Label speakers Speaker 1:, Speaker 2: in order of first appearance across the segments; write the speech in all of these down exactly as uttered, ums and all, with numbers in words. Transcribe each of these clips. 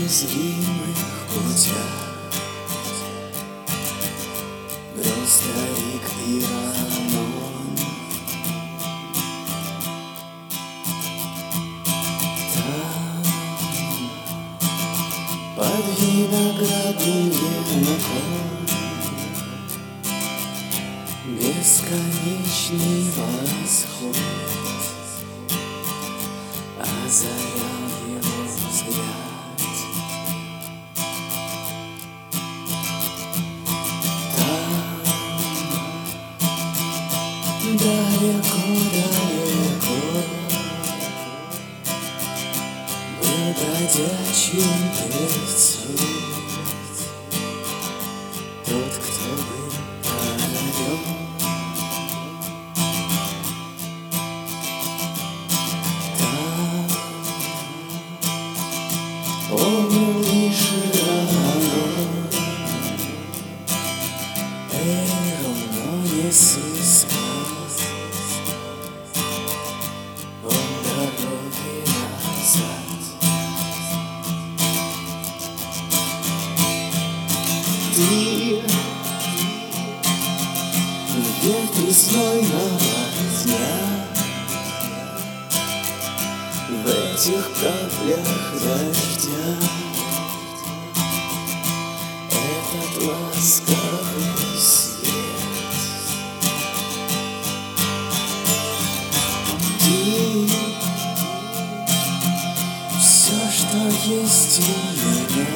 Speaker 1: незримых путях брел старик Иранон. Там, под виноградным венком, бесконечный восход озарял его взгляд. Там, далеко-далеко, был бродячим певцом тот, кто был одарен. Помнил лишь Иранон, эй, ровно не сыскать он дороги назад. Ты ветер знойного дня, в этих каплях дождя этот ласковый свет. Ты все, что есть у меня,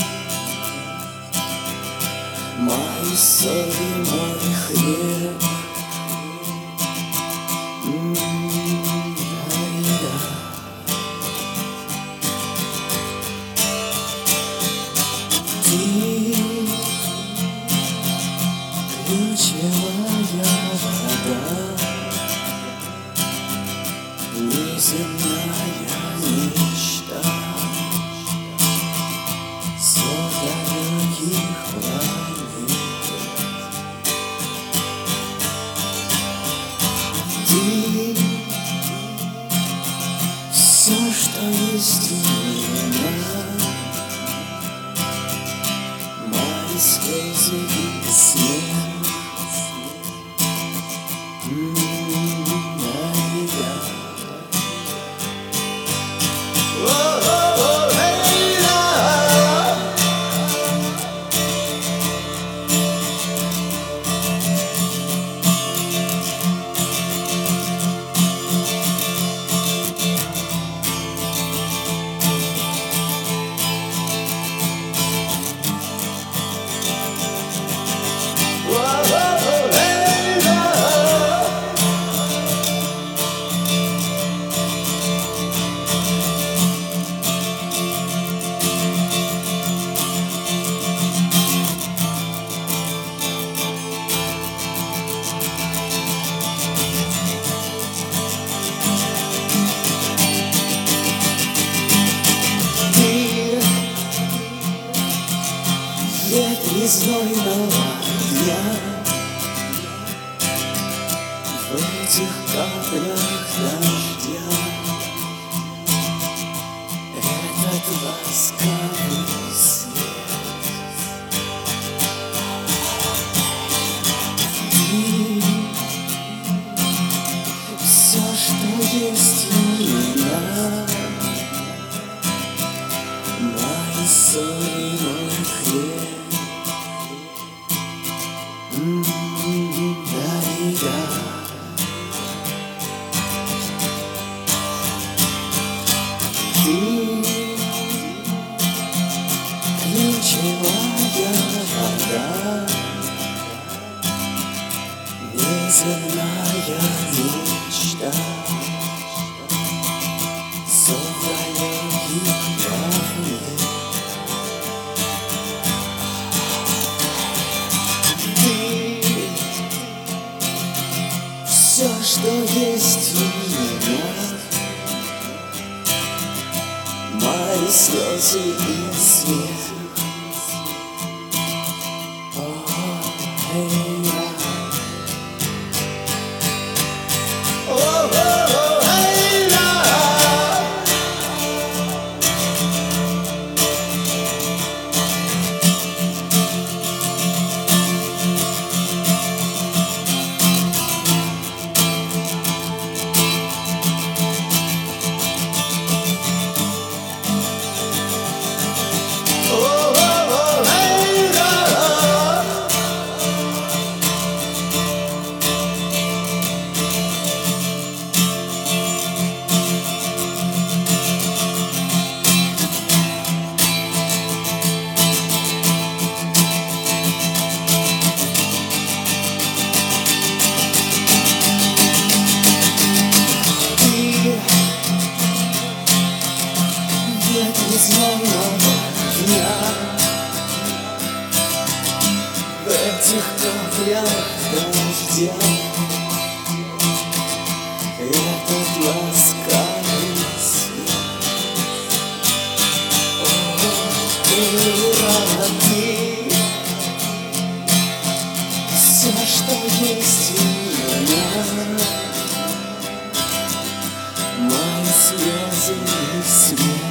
Speaker 1: мои соль и мой хлеб. Ключевая вода, неземная мечта, сон далеких планет. Ты все, что есть у меня, мои слезы и смех. Ветер знойного дня, в этих каплях дождя этот ласковый свет. Ты все, что есть у меня, мои соль и мой хлеб. Да-и-да. Ты ключевая вода, неземная мечта, сон далеких планет. Все, что есть у меня, мои слезы и смех. О, эй, о, о, эй, этих каплях дождя этот ласкальный свет. О, ты, все, что есть у меня, мои слезы и смех.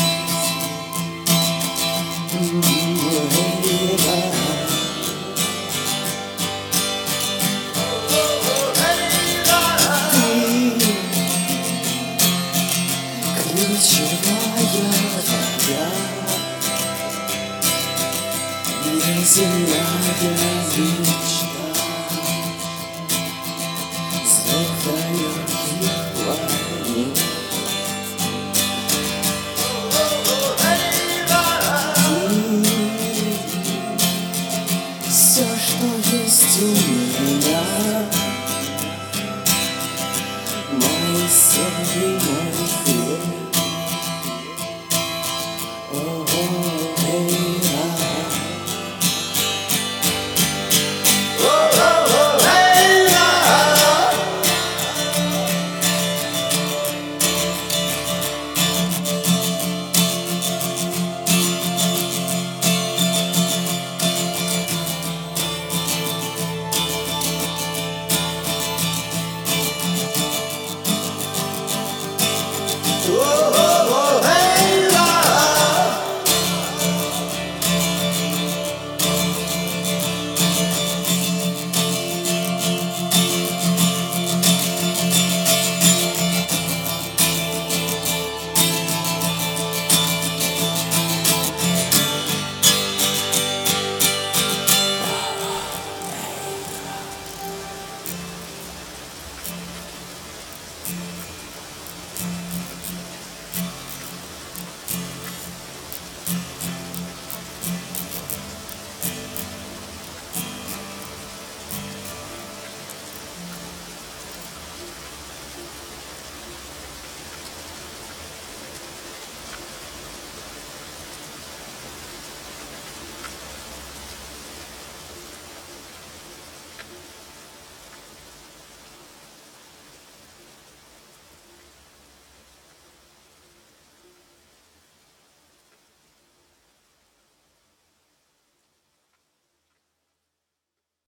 Speaker 1: Ключевая вода, неземная мечта.